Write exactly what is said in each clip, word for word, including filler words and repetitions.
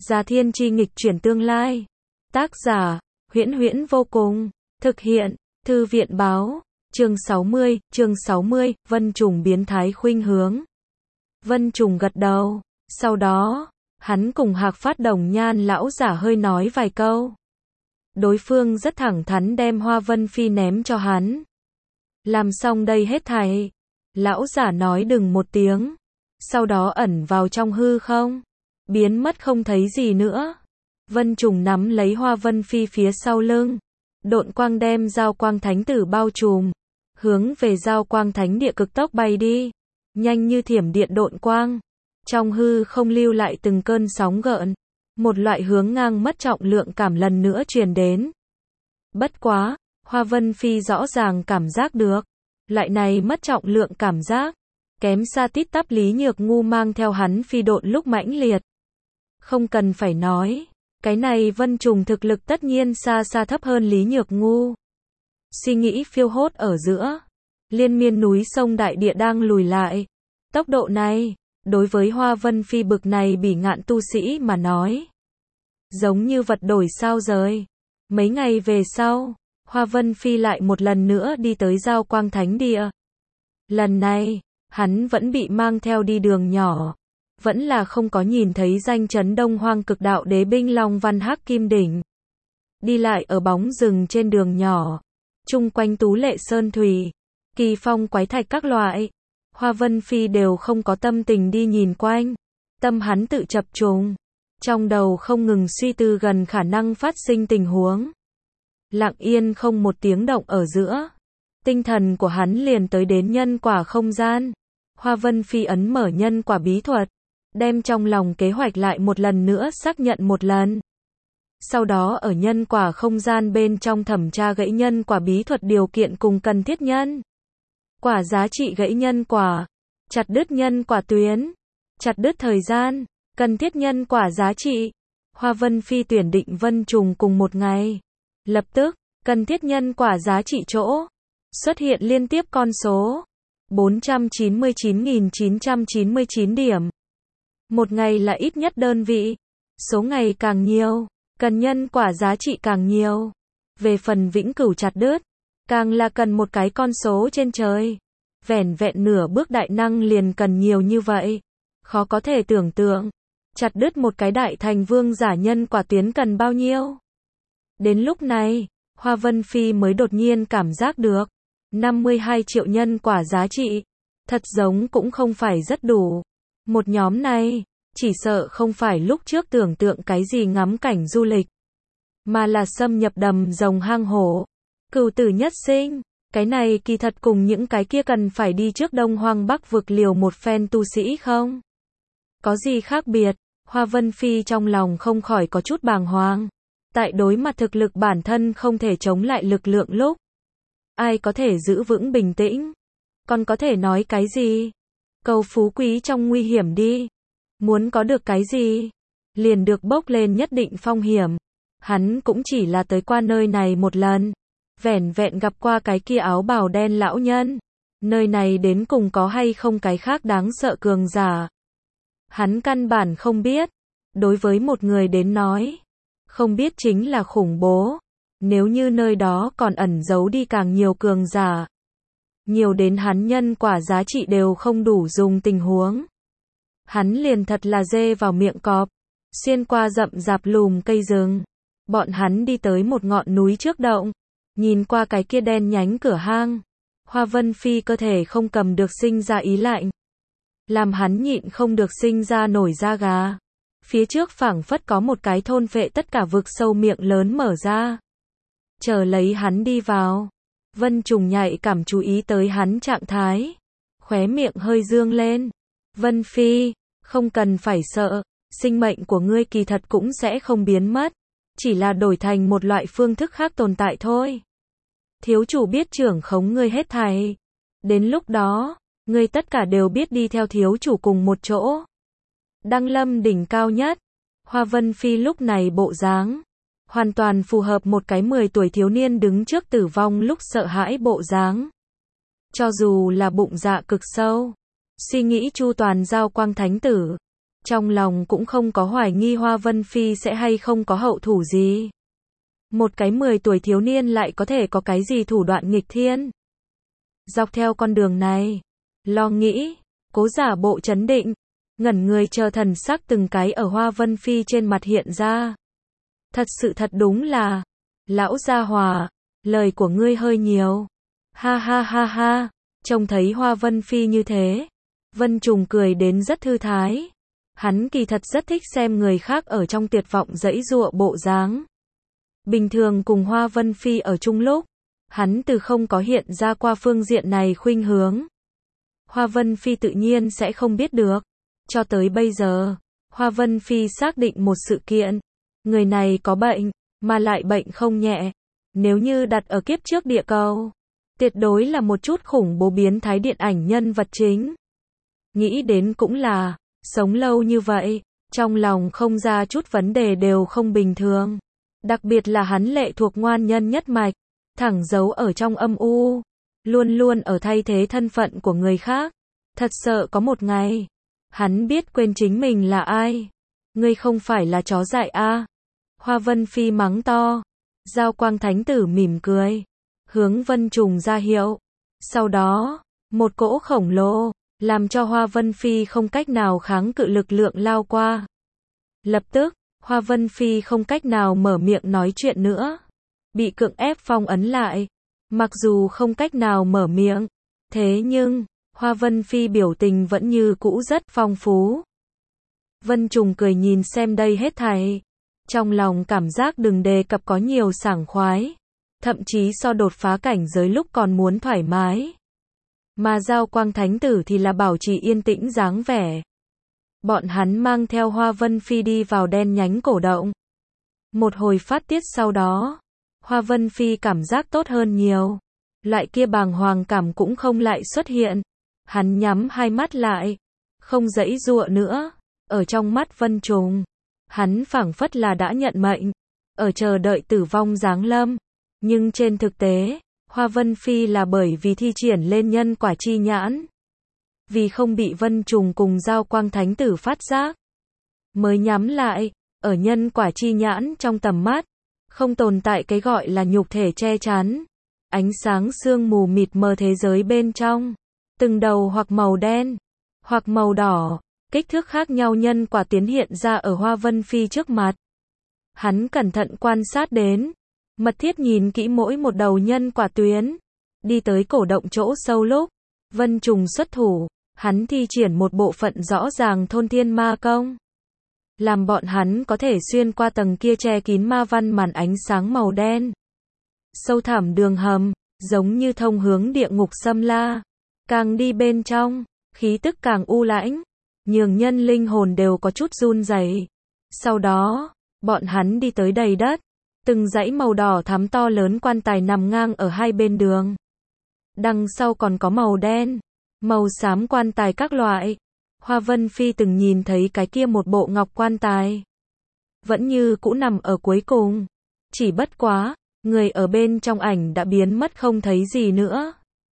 Già Thiên Chi nghịch chuyển tương lai. Tác giả, Huyễn Huyễn vô cùng. Thực hiện, Thư viện báo. Chương sáu mươi, chương sáu mươi, Vân Trùng biến thái khuynh hướng. Vân Trùng gật đầu. Sau đó, hắn cùng Hạc Phát Đồng Nhan lão giả hơi nói vài câu. Đối phương rất thẳng thắn đem Hoa Vân Phi ném cho hắn. Làm xong đây hết thảy. Lão giả nói đừng một tiếng. Sau đó ẩn vào trong hư không. Biến mất không thấy gì nữa. Vân Trùng nắm lấy Hoa Vân Phi phía sau lưng. Độn quang đem Giao Quang Thánh Tử bao trùm. Hướng về Giao Quang Thánh Địa cực tốc bay đi. Nhanh như thiểm điện độn quang. Trong hư không lưu lại từng cơn sóng gợn. Một loại hướng ngang mất trọng lượng cảm lần nữa truyền đến. Bất quá, Hoa Vân Phi rõ ràng cảm giác được. Loại này mất trọng lượng cảm giác. Kém xa tít tắp Lý Nhược Ngu mang theo hắn phi độn lúc mãnh liệt. Không cần phải nói. Cái này Vân Trùng thực lực tất nhiên xa xa thấp hơn Lý Nhược Ngu. Suy nghĩ phiêu hốt ở giữa. Liên miên núi sông đại địa đang lùi lại. Tốc độ này, đối với Hoa Vân Phi bực này bỉ ngạn tu sĩ mà nói. Giống như vật đổi sao rời. Mấy ngày về sau, Hoa Vân Phi lại một lần nữa đi tới Giao Quang Thánh Địa. Lần này, hắn vẫn bị mang theo đi đường nhỏ. Vẫn là không có nhìn thấy danh chấn Đông Hoang Cực Đạo Đế binh Long Văn Hắc Kim Đỉnh. Đi lại ở bóng rừng trên đường nhỏ. Chung quanh tú lệ sơn thủy. Kỳ phong quái thạch các loại. Hoa Vân Phi đều không có tâm tình đi nhìn quanh. Tâm hắn tự chập trùng. Trong đầu không ngừng suy tư gần khả năng phát sinh tình huống. Lặng yên không một tiếng động ở giữa. Tinh thần của hắn liền tới đến nhân quả không gian. Hoa Vân Phi ấn mở nhân quả bí thuật. Đem trong lòng kế hoạch lại một lần nữa xác nhận một lần. Sau đó ở nhân quả không gian bên trong thẩm tra gãy nhân quả bí thuật điều kiện cùng cần thiết nhân. Quả giá trị gãy nhân quả. Chặt đứt nhân quả tuyến. Chặt đứt thời gian. Cần thiết nhân quả giá trị. Hoa Vân Phi tuyển định Vân Trùng cùng một ngày. Lập tức, cần thiết nhân quả giá trị chỗ. Xuất hiện liên tiếp con số. bốn trăm chín mươi chín nghìn chín trăm chín mươi chín điểm. Một ngày là ít nhất đơn vị. Số ngày càng nhiều. Cần nhân quả giá trị càng nhiều. Về phần vĩnh cửu chặt đứt. Càng là cần một cái con số trên trời. Vẻn vẹn nửa bước đại năng liền cần nhiều như vậy. Khó có thể tưởng tượng. Chặt đứt một cái đại thành vương giả nhân quả tuyến cần bao nhiêu. Đến lúc này, Hoa Vân Phi mới đột nhiên cảm giác được. năm mươi hai triệu nhân quả giá trị. Thật giống cũng không phải rất đủ. Một nhóm này, chỉ sợ không phải lúc trước tưởng tượng cái gì ngắm cảnh du lịch. Mà là xâm nhập đầm rồng hang hổ. Cửu tử nhất sinh. Cái này kỳ thật cùng những cái kia cần phải đi trước Đông Hoang Bắc vực liều một phen tu sĩ không? Có gì khác biệt? Hoa Vân Phi trong lòng không khỏi có chút bàng hoàng. Tại đối mặt thực lực bản thân không thể chống lại lực lượng lúc. Ai có thể giữ vững bình tĩnh? Còn có thể nói cái gì? Cầu phú quý trong nguy hiểm đi. Muốn có được cái gì? Liền được bốc lên nhất định phong hiểm. Hắn cũng chỉ là tới qua nơi này một lần. Vẻn vẹn gặp qua cái kia áo bào đen lão nhân. Nơi này đến cùng có hay không cái khác đáng sợ cường giả. Hắn căn bản không biết. Đối với một người đến nói. Không biết chính là khủng bố. Nếu như nơi đó còn ẩn giấu đi càng nhiều cường giả. Nhiều đến hắn nhân quả giá trị đều không đủ dùng tình huống. Hắn liền thật là dê vào miệng cọp. Xuyên qua rậm rạp lùm cây rừng. Bọn hắn đi tới một ngọn núi trước động. Nhìn qua cái kia đen nhánh cửa hang. Hoa Vân Phi cơ thể không cầm được sinh ra ý lạnh. Làm hắn nhịn không được sinh ra nổi da gà. Phía trước phảng phất có một cái thôn vệ tất cả vực sâu miệng lớn mở ra. Chờ lấy hắn đi vào. Vân Trùng nhạy cảm chú ý tới hắn trạng thái. Khóe miệng hơi dương lên. Vân Phi, không cần phải sợ. Sinh mệnh của ngươi kỳ thật cũng sẽ không biến mất. Chỉ là đổi thành một loại phương thức khác tồn tại thôi. Thiếu chủ biết trưởng khống ngươi hết thảy. Đến lúc đó, ngươi tất cả đều biết đi theo thiếu chủ cùng một chỗ. Đăng lâm đỉnh cao nhất. Hoa Vân Phi lúc này bộ dáng. Hoàn toàn phù hợp một cái mười tuổi thiếu niên đứng trước tử vong lúc sợ hãi bộ dáng. Cho dù là bụng dạ cực sâu. Suy nghĩ chu toàn Giao Quang Thánh Tử. trong lòng cũng không có hoài nghi Hoa Vân Phi sẽ hay không có hậu thủ gì. Một cái mười tuổi thiếu niên lại có thể có cái gì thủ đoạn nghịch thiên. Dọc theo con đường này, lo nghĩ, cố giả bộ trấn định, ngẩn người chờ thần sắc từng cái ở Hoa Vân Phi trên mặt hiện ra. Thật sự thật đúng là, lão gia hòa, lời của ngươi hơi nhiều. Ha ha ha ha, trông thấy Hoa Vân Phi như thế, Vân Trùng cười đến rất thư thái. Hắn kỳ thật rất thích xem người khác ở trong tuyệt vọng giãy giụa bộ dáng. Bình thường cùng Hoa Vân Phi ở chung lúc, hắn từ không có hiện ra qua phương diện này khuynh hướng. Hoa Vân Phi tự nhiên sẽ không biết được. Cho tới bây giờ, Hoa Vân Phi xác định một sự kiện. Người này có bệnh, mà lại bệnh không nhẹ. Nếu như đặt ở kiếp trước địa cầu, tuyệt đối là một chút khủng bố biến thái điện ảnh nhân vật chính. Nghĩ đến cũng là, sống lâu như vậy, trong lòng không ra chút vấn đề đều không bình thường. Đặc biệt là hắn lệ thuộc ngoan nhân nhất mạch, thẳng giấu ở trong âm u, luôn luôn ở thay thế thân phận của người khác. Thật sợ có một ngày, hắn biết quên chính mình là ai. Ngươi không phải là chó dại a? Hoa Vân Phi mắng to. Giao Quang Thánh Tử mỉm cười, hướng Vân Trùng ra hiệu. Sau đó, một cỗ khổng lồ, làm cho Hoa Vân Phi không cách nào kháng cự lực lượng lao qua. Lập tức, Hoa Vân Phi không cách nào mở miệng nói chuyện nữa, bị cưỡng ép phong ấn lại. Mặc dù không cách nào mở miệng, thế nhưng, Hoa Vân Phi biểu tình vẫn như cũ rất phong phú. Vân Trùng cười nhìn xem đây hết thảy, trong lòng cảm giác đừng đề cập có nhiều sảng khoái, thậm chí so đột phá cảnh giới lúc còn muốn thoải mái. Mà Giao Quang Thánh Tử thì là bảo trì yên tĩnh dáng vẻ. Bọn hắn mang theo Hoa Vân Phi đi vào đen nhánh cổ động. Một hồi phát tiết sau đó, Hoa Vân Phi cảm giác tốt hơn nhiều. Loại kia bàng hoàng cảm cũng không lại xuất hiện. Hắn nhắm hai mắt lại, không giãy giụa nữa. Ở trong mắt Vân Trùng, hắn phảng phất là đã nhận mệnh, ở chờ đợi tử vong giáng lâm. Nhưng trên thực tế, Hoa Vân Phi là bởi vì thi triển lên nhân quả chi nhãn, vì không bị Vân Trùng cùng Giao Quang Thánh Tử phát giác, mới nhắm lại. Ở nhân quả chi nhãn trong tầm mắt, không tồn tại cái gọi là nhục thể che chắn. Ánh sáng sương mù mịt mờ thế giới bên trong, từng đầu hoặc màu đen, hoặc màu đỏ, kích thước khác nhau nhân quả tiến hiện ra ở Hoa Vân Phi trước mặt. Hắn cẩn thận quan sát đến, mật thiết nhìn kỹ mỗi một đầu nhân quả tuyến. Đi tới cổ động chỗ sâu lúc, Vân Trùng xuất thủ, hắn thi triển một bộ phận rõ ràng thôn thiên ma công, làm bọn hắn có thể xuyên qua tầng kia che kín ma văn màn ánh sáng màu đen. Sâu thẳm đường hầm, giống như thông hướng địa ngục xâm la. Càng đi bên trong, khí tức càng u lãnh, nhường nhân linh hồn đều có chút run rẩy. Sau đó, bọn hắn đi tới đầy đất, từng dãy màu đỏ thắm to lớn quan tài nằm ngang ở hai bên đường. Đằng sau còn có màu đen, màu xám quan tài các loại. Hoa Vân Phi từng nhìn thấy cái kia một bộ ngọc quan tài, vẫn như cũ nằm ở cuối cùng. Chỉ bất quá, người ở bên trong ảnh đã biến mất không thấy gì nữa.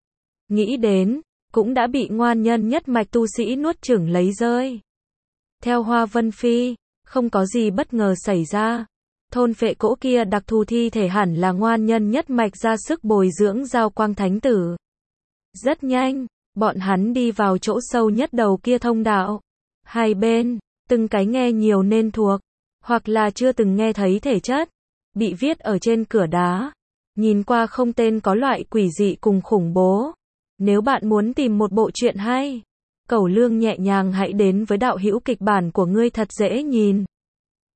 Nghĩ đến, cũng đã bị ngoan nhân nhất mạch tu sĩ nuốt chửng lấy rơi. Theo Hoa Vân Phi, không có gì bất ngờ xảy ra. Thôn phệ cỗ kia đặc thù thi thể hẳn là ngoan nhân nhất mạch ra sức bồi dưỡng Giao Quang Thánh Tử. Rất nhanh, bọn hắn đi vào chỗ sâu nhất đầu kia thông đạo. Hai bên, từng cái nghe nhiều nên thuộc, hoặc là chưa từng nghe thấy thể chất, bị viết ở trên cửa đá. Nhìn qua không tên có loại quỷ dị cùng khủng bố. Nếu bạn muốn tìm một bộ truyện hay, cẩu lương nhẹ nhàng hãy đến với đạo hữu kịch bản của ngươi thật dễ nhìn.